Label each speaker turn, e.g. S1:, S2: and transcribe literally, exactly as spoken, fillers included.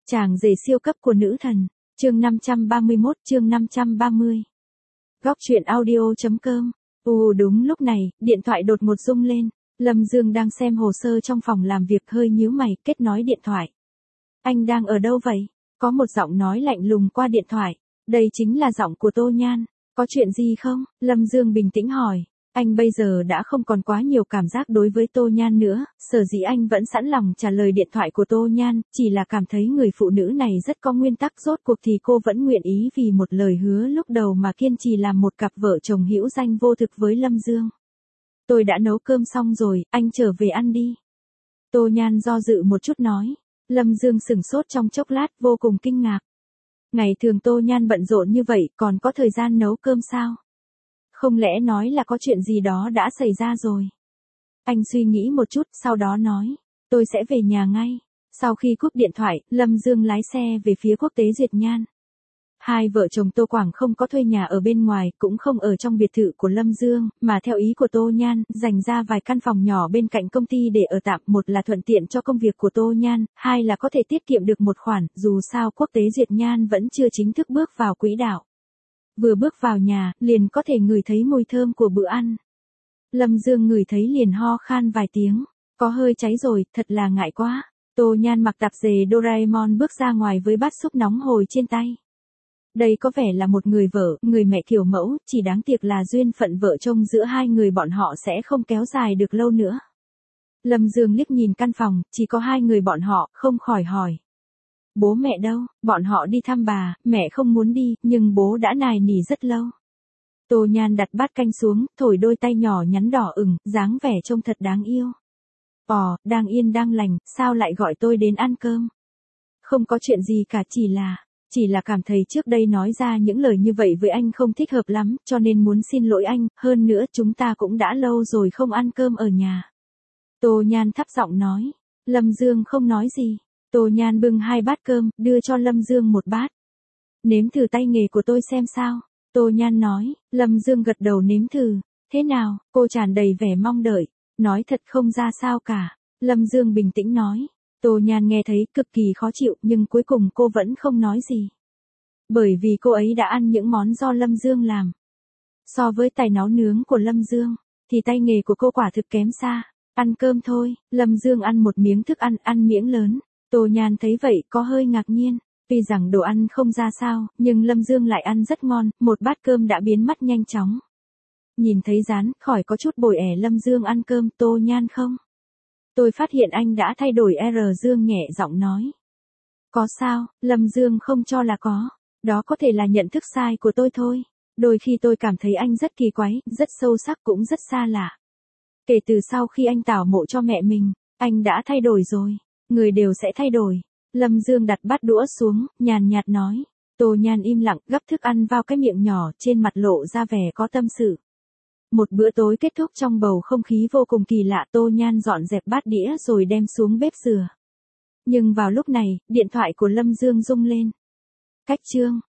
S1: Chàng rể siêu cấp của nữ thần, chương năm trăm ba mươi mốt, chương năm trăm ba mươi. Góc truyện audio.com. Ù đúng lúc này, điện thoại đột ngột rung lên. Lâm Dương đang xem hồ sơ trong phòng làm việc hơi nhíu mày, kết nối điện thoại. Anh đang ở đâu vậy? Có một giọng nói lạnh lùng qua điện thoại. Đây chính là giọng của Tô Nhan. Có chuyện gì không? Lâm Dương bình tĩnh hỏi. Anh bây giờ đã không còn quá nhiều cảm giác đối với Tô Nhan nữa, sở dĩ anh vẫn sẵn lòng trả lời điện thoại của Tô Nhan, chỉ là cảm thấy người phụ nữ này rất có nguyên tắc, rốt cuộc thì cô vẫn nguyện ý vì một lời hứa lúc đầu mà kiên trì làm một cặp vợ chồng hữu danh vô thực với Lâm Dương. Tôi đã nấu cơm xong rồi, anh trở về ăn đi. Tô Nhan do dự một chút nói. Lâm Dương sửng sốt trong chốc lát, vô cùng kinh ngạc. Ngày thường Tô Nhan bận rộn như vậy, còn có thời gian nấu cơm sao? Không lẽ nói là có chuyện gì đó đã xảy ra rồi? Anh suy nghĩ một chút, sau đó nói, tôi sẽ về nhà ngay. Sau khi cúp điện thoại, Lâm Dương lái xe về phía quốc tế Duyệt Nhan. Hai vợ chồng Tô Quảng không có thuê nhà ở bên ngoài, cũng không ở trong biệt thự của Lâm Dương, mà theo ý của Tô Nhan, dành ra vài căn phòng nhỏ bên cạnh công ty để ở tạm, một là thuận tiện cho công việc của Tô Nhan, hai là có thể tiết kiệm được một khoản, dù sao quốc tế Duyệt Nhan vẫn chưa chính thức bước vào quỹ đạo. Vừa bước vào nhà, liền có thể ngửi thấy mùi thơm của bữa ăn. Lâm Dương ngửi thấy liền ho khan vài tiếng, có hơi cháy rồi, thật là ngại quá. Tô Nhan mặc tạp dề Doraemon bước ra ngoài với bát súp nóng hổi trên tay. Đây có vẻ là một người vợ, người mẹ kiểu mẫu, chỉ đáng tiếc là duyên phận vợ chồng giữa hai người bọn họ sẽ không kéo dài được lâu nữa. Lâm Dương liếc nhìn căn phòng, chỉ có hai người bọn họ, không khỏi hỏi. Bố mẹ đâu? Bọn họ đi thăm bà, mẹ không muốn đi, nhưng bố đã nài nỉ rất lâu. Tô Nhan đặt bát canh xuống, thổi đôi tay nhỏ nhắn đỏ ửng, dáng vẻ trông thật đáng yêu. Ồ, đang yên đang lành, sao lại gọi tôi đến ăn cơm? Không có chuyện gì cả, chỉ là, chỉ là cảm thấy trước đây nói ra những lời như vậy với anh không thích hợp lắm, cho nên muốn xin lỗi anh, hơn nữa chúng ta cũng đã lâu rồi không ăn cơm ở nhà. Tô Nhan thấp giọng nói. Lâm Dương không nói gì. Tô Nhan bưng hai bát cơm, đưa cho Lâm Dương một bát. Nếm thử tay nghề của tôi xem sao. Tô Nhan nói. Lâm Dương gật đầu nếm thử. Thế nào? Cô tràn đầy vẻ mong đợi. Nói thật không ra sao cả. Lâm Dương bình tĩnh nói. Tô Nhan nghe thấy cực kỳ khó chịu, nhưng cuối cùng cô vẫn không nói gì. Bởi vì cô ấy đã ăn những món do Lâm Dương làm. So với tài nấu nướng của Lâm Dương, thì tay nghề của cô quả thực kém xa. Ăn cơm thôi. Lâm Dương ăn một miếng thức ăn, ăn miếng lớn. Tô Nhan thấy vậy có hơi ngạc nhiên, tuy rằng đồ ăn không ra sao, nhưng Lâm Dương lại ăn rất ngon, một bát cơm đã biến mất nhanh chóng. Nhìn thấy rán, khỏi có chút bồi ẻ Lâm Dương ăn cơm. Tô Nhan không? Tôi phát hiện anh đã thay đổi R. Dương nhẹ giọng nói. Có sao? Lâm Dương không cho là có. Đó có thể là nhận thức sai của tôi thôi. Đôi khi tôi cảm thấy anh rất kỳ quái, rất sâu sắc cũng rất xa lạ. Kể từ sau khi anh tảo mộ cho mẹ mình, anh đã thay đổi rồi. Người đều sẽ thay đổi. Lâm Dương đặt bát đũa xuống, nhàn nhạt nói. Tô Nhan im lặng, gắp thức ăn vào cái miệng nhỏ, trên mặt lộ ra vẻ có tâm sự. Một bữa tối kết thúc trong bầu không khí vô cùng kỳ lạ. Tô Nhan dọn dẹp bát đĩa rồi đem xuống bếp dừa. Nhưng vào lúc này, điện thoại của Lâm Dương rung lên. Cách chương.